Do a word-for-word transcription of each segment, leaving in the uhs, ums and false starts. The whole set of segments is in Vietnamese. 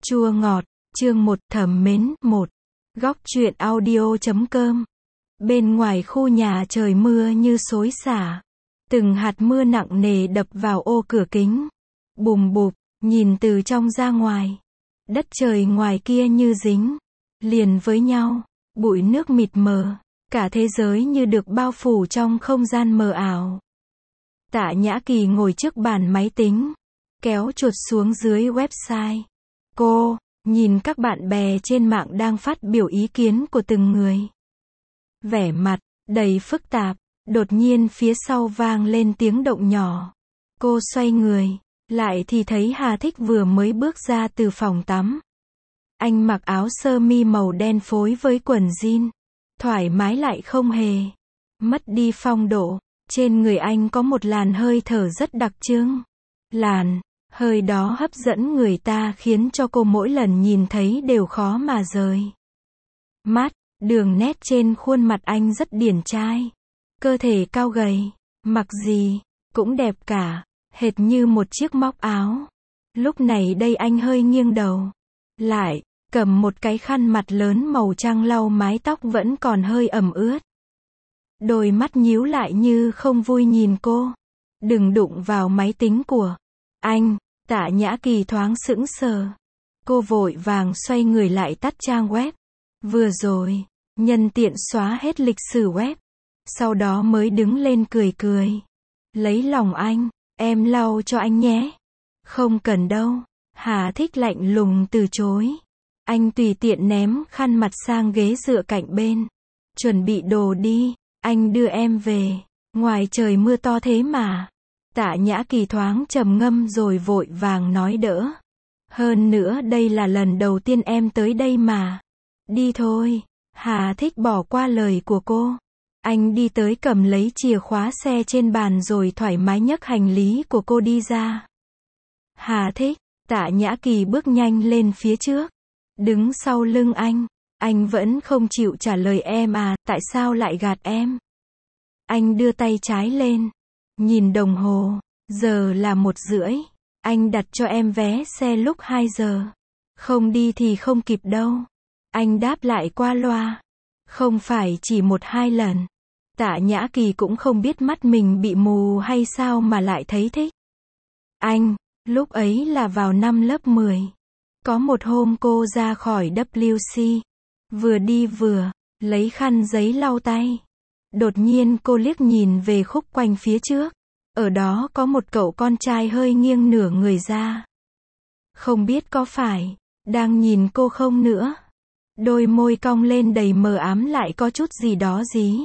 Chua ngọt, chương một, thầm mến, một. Góc truyện audio chấm com. Bên ngoài khu nhà trời mưa như xối xả. Từng hạt mưa nặng nề đập vào ô cửa kính. Bùm bụp, nhìn từ trong ra ngoài. Đất trời ngoài kia như dính liền với nhau, bụi nước mịt mờ, cả thế giới như được bao phủ trong không gian mờ ảo. Tạ Nhã Kỳ ngồi trước bàn máy tính, kéo chuột xuống dưới website. Cô nhìn các bạn bè trên mạng đang phát biểu ý kiến của từng người. Vẻ mặt đầy phức tạp, đột nhiên phía sau vang lên tiếng động nhỏ. Cô xoay người lại thì thấy Hà Thích vừa mới bước ra từ phòng tắm. Anh mặc áo sơ mi màu đen phối với quần jean, thoải mái lại không hề mất đi phong độ. Trên người anh có một làn hơi thở rất đặc trưng. Làn hơi đó hấp dẫn người ta khiến cho cô mỗi lần nhìn thấy đều khó mà rời mắt. Đường nét trên khuôn mặt anh rất điển trai. Cơ thể cao gầy, mặc gì cũng đẹp cả, hệt như một chiếc móc áo. Lúc này đây anh hơi nghiêng đầu lại, cầm một cái khăn mặt lớn màu trắng lau mái tóc vẫn còn hơi ẩm ướt. Đôi mắt nhíu lại như không vui nhìn cô. Đừng đụng vào máy tính của anh. Tạ Nhã Kỳ thoáng sững sờ. Cô vội vàng xoay người lại tắt trang web vừa rồi, nhân tiện xóa hết lịch sử web. Sau đó mới đứng lên cười cười. Lấy lòng anh, em lau cho anh nhé. Không cần đâu. Hà Thích lạnh lùng từ chối. Anh tùy tiện ném khăn mặt sang ghế dựa cạnh bên. Chuẩn bị đồ đi, anh đưa em về. Ngoài trời mưa to thế mà. Tạ Nhã Kỳ thoáng trầm ngâm rồi vội vàng nói đỡ. Hơn nữa đây là lần đầu tiên em tới đây mà. Đi thôi. Hà Thích bỏ qua lời của cô. Anh đi tới cầm lấy chìa khóa xe trên bàn rồi thoải mái nhấc hành lý của cô đi ra. Hà Thích. Tạ Nhã Kỳ bước nhanh lên phía trước, đứng sau lưng anh. Anh vẫn không chịu trả lời em à, tại sao lại gạt em? Anh đưa tay trái lên, nhìn đồng hồ, giờ là một rưỡi. Anh đặt cho em vé xe lúc hai giờ. Không đi thì không kịp đâu. Anh đáp lại qua loa. Không phải chỉ một hai lần. Tạ Nhã Kỳ cũng không biết mắt mình bị mù hay sao mà lại thấy thích anh. Lúc ấy là vào năm lớp mười. Có một hôm cô ra khỏi W C, vừa đi vừa lấy khăn giấy lau tay. Đột nhiên cô liếc nhìn về khúc quanh phía trước. Ở đó có một cậu con trai hơi nghiêng nửa người ra. Không biết có phải đang nhìn cô không nữa. Đôi môi cong lên đầy mờ ám lại có chút gì đó dí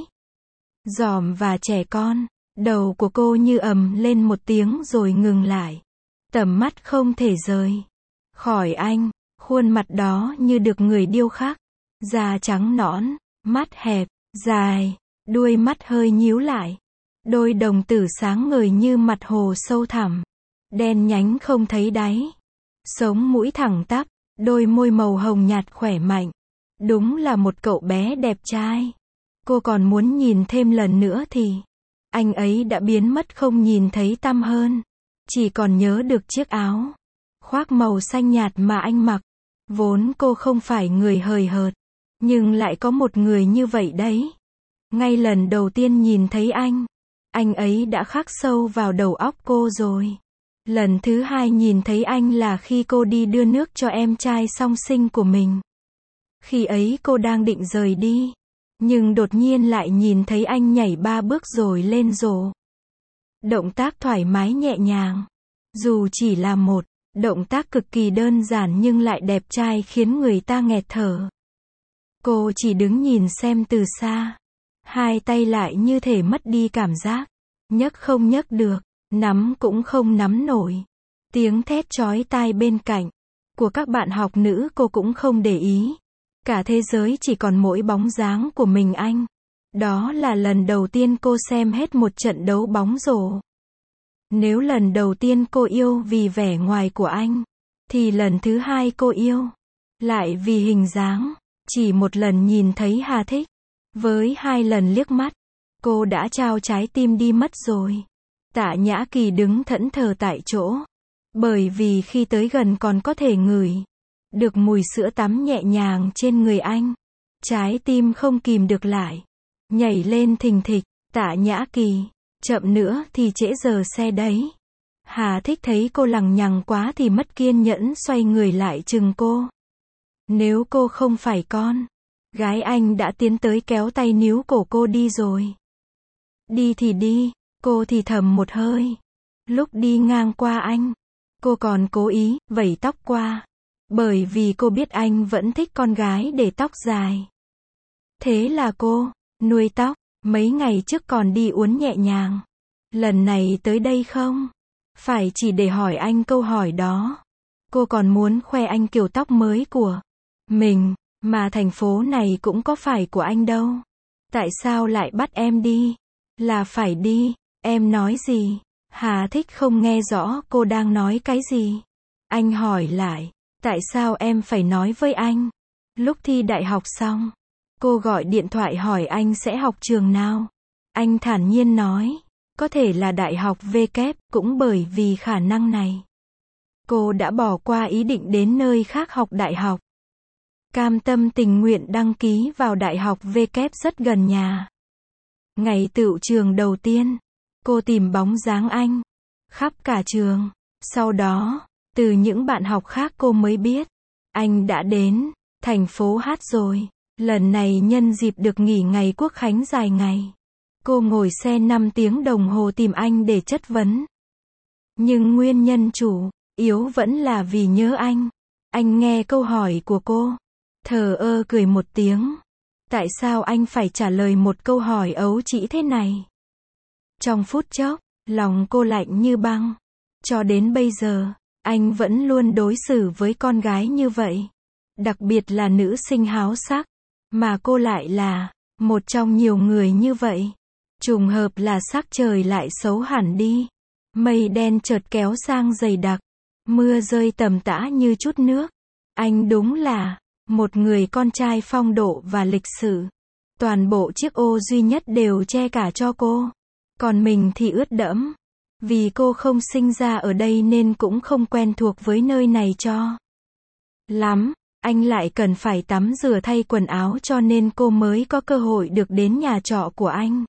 dỏm và trẻ con. Đầu của cô như ầm lên một tiếng rồi ngừng lại. Tầm mắt không thể rời khỏi anh. Khuôn mặt đó như được người điêu khắc. Da trắng nõn, mắt hẹp, dài, đuôi mắt hơi nhíu lại. Đôi đồng tử sáng ngời như mặt hồ sâu thẳm, đen nhánh không thấy đáy. Sống mũi thẳng tắp, đôi môi màu hồng nhạt khỏe mạnh. Đúng là một cậu bé đẹp trai. Cô còn muốn nhìn thêm lần nữa thì anh ấy đã biến mất không nhìn thấy tăm hơn. Chỉ còn nhớ được chiếc áo khoác màu xanh nhạt mà anh mặc. Vốn cô không phải người hời hợt, nhưng lại có một người như vậy đấy. Ngay lần đầu tiên nhìn thấy anh, anh ấy đã khắc sâu vào đầu óc cô rồi. Lần thứ hai nhìn thấy anh là khi cô đi đưa nước cho em trai song sinh của mình. Khi ấy cô đang định rời đi, nhưng đột nhiên lại nhìn thấy anh nhảy ba bước rồi lên rổ. Động tác thoải mái nhẹ nhàng. Dù chỉ là một động tác cực kỳ đơn giản nhưng lại đẹp trai khiến người ta nghẹt thở. Cô chỉ đứng nhìn xem từ xa. Hai tay lại như thể mất đi cảm giác. Nhấc không nhấc được, nắm cũng không nắm nổi. Tiếng thét chói tai bên cạnh của các bạn học nữ cô cũng không để ý. Cả thế giới chỉ còn mỗi bóng dáng của mình anh. Đó là lần đầu tiên cô xem hết một trận đấu bóng rổ. Nếu lần đầu tiên cô yêu vì vẻ ngoài của anh, thì lần thứ hai cô yêu lại vì hình dáng. Chỉ một lần nhìn thấy Hà Thích, với hai lần liếc mắt, cô đã trao trái tim đi mất rồi. Tạ Nhã Kỳ đứng thẫn thờ tại chỗ, bởi vì khi tới gần còn có thể ngửi được mùi sữa tắm nhẹ nhàng trên người anh. Trái tim không kìm được lại. Nhảy lên thình thịch. Tạ Nhã Kỳ, chậm nữa thì trễ giờ xe đấy. Hà Thích thấy cô lằng nhằng quá thì mất kiên nhẫn xoay người lại chừng cô. Nếu cô không phải con gái anh đã tiến tới kéo tay níu cổ cô đi rồi. Đi thì đi, cô thì thầm một hơi. Lúc đi ngang qua anh, cô còn cố ý vẩy tóc qua. Bởi vì cô biết anh vẫn thích con gái để tóc dài. Thế là cô nuôi tóc, mấy ngày trước còn đi uốn nhẹ nhàng. Lần này tới đây không phải chỉ để hỏi anh câu hỏi đó. Cô còn muốn khoe anh kiểu tóc mới của mình, mà thành phố này cũng có phải của anh đâu. Tại sao lại bắt em đi? Là phải đi, em nói gì? Hà Thích không nghe rõ cô đang nói cái gì. Anh hỏi lại, tại sao em phải nói với anh? Lúc thi đại học xong, cô gọi điện thoại hỏi anh sẽ học trường nào. Anh thản nhiên nói, có thể là đại học V kép, cũng bởi vì khả năng này. Cô đã bỏ qua ý định đến nơi khác học đại học. Cam tâm tình nguyện đăng ký vào đại học V kép rất gần nhà. Ngày tựu trường đầu tiên, cô tìm bóng dáng anh khắp cả trường. Sau đó, từ những bạn học khác cô mới biết, anh đã đến thành phố hát rồi. Lần này nhân dịp được nghỉ ngày Quốc khánh dài ngày, cô ngồi xe năm tiếng đồng hồ tìm anh để chất vấn. Nhưng nguyên nhân chủ yếu vẫn là vì nhớ anh. Anh nghe câu hỏi của cô, thờ ơ cười một tiếng. Tại sao anh phải trả lời một câu hỏi ấu trĩ thế này? Trong phút chốc, lòng cô lạnh như băng. Cho đến bây giờ, anh vẫn luôn đối xử với con gái như vậy. Đặc biệt là nữ sinh háo sắc. Mà cô lại là một trong nhiều người như vậy. Trùng hợp là sắc trời lại xấu hẳn đi. Mây đen chợt kéo sang dày đặc. Mưa rơi tầm tã như chút nước. Anh đúng là một người con trai phong độ và lịch sự. Toàn bộ chiếc ô duy nhất đều che cả cho cô. Còn mình thì ướt đẫm. Vì cô không sinh ra ở đây nên cũng không quen thuộc với nơi này cho lắm. Anh lại cần phải tắm rửa thay quần áo cho nên cô mới có cơ hội được đến nhà trọ của anh.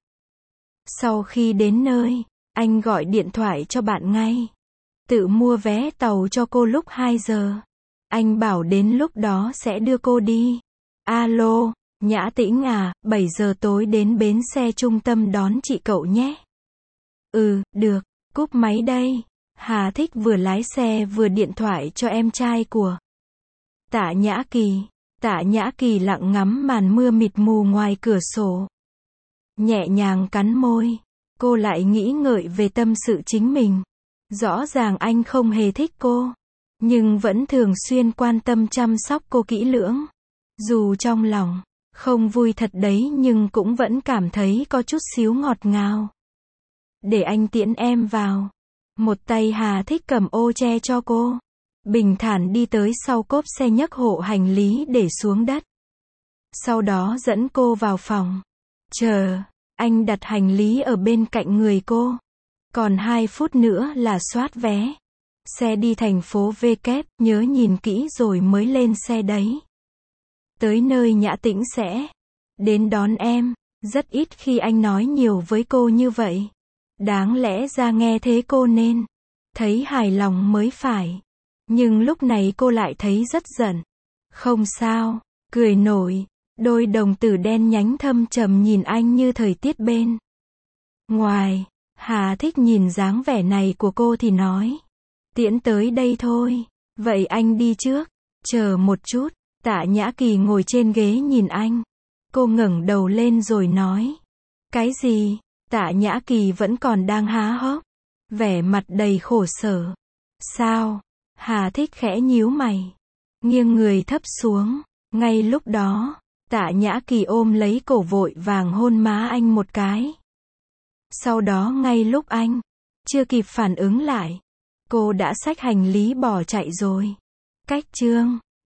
Sau khi đến nơi, anh gọi điện thoại cho bạn ngay. Tự mua vé tàu cho cô lúc hai giờ. Anh bảo đến lúc đó sẽ đưa cô đi. Alo, Nhã Tĩnh à, bảy giờ tối đến bến xe trung tâm đón chị cậu nhé. Ừ, được, cúp máy đây. Hà Thích vừa lái xe vừa điện thoại cho em trai của Tạ Nhã Kỳ. Tạ Nhã Kỳ lặng ngắm màn mưa mịt mù ngoài cửa sổ. Nhẹ nhàng cắn môi. Cô lại nghĩ ngợi về tâm sự chính mình. Rõ ràng anh không hề thích cô. Nhưng vẫn thường xuyên quan tâm chăm sóc cô kỹ lưỡng. Dù trong lòng không vui thật đấy nhưng cũng vẫn cảm thấy có chút xíu ngọt ngào. Để anh tiễn em vào. Một tay Hà Thích cầm ô che cho cô. Bình thản đi tới sau cốp xe nhấc hộ hành lý để xuống đất. Sau đó dẫn cô vào phòng. Chờ, anh đặt hành lý ở bên cạnh người cô. Còn hai phút nữa là soát vé. Xe đi thành phố V kép, nhớ nhìn kỹ rồi mới lên xe đấy. Tới nơi Nhã Tĩnh sẽ đến đón em. Rất ít khi anh nói nhiều với cô như vậy. Đáng lẽ ra nghe thế cô nên thấy hài lòng mới phải. Nhưng lúc này cô lại thấy rất giận. Không sao, cười nổi. Đôi đồng tử đen nhánh thâm trầm nhìn anh như thời tiết bên ngoài. Hà Thích nhìn dáng vẻ này của cô thì nói. Tiễn tới đây thôi. Vậy anh đi trước. Chờ một chút. Tạ Nhã Kỳ ngồi trên ghế nhìn anh. Cô ngẩng đầu lên rồi nói. Cái gì? Tạ Nhã Kỳ vẫn còn đang há hốc. Vẻ mặt đầy khổ sở. Sao? Hà Thích khẽ nhíu mày. Nghiêng người thấp xuống. Ngay lúc đó, Tạ Nhã Kỳ ôm lấy cổ vội vàng hôn má anh một cái. Sau đó ngay lúc anh chưa kịp phản ứng lại, cô đã xách hành lý bỏ chạy rồi. Cách chương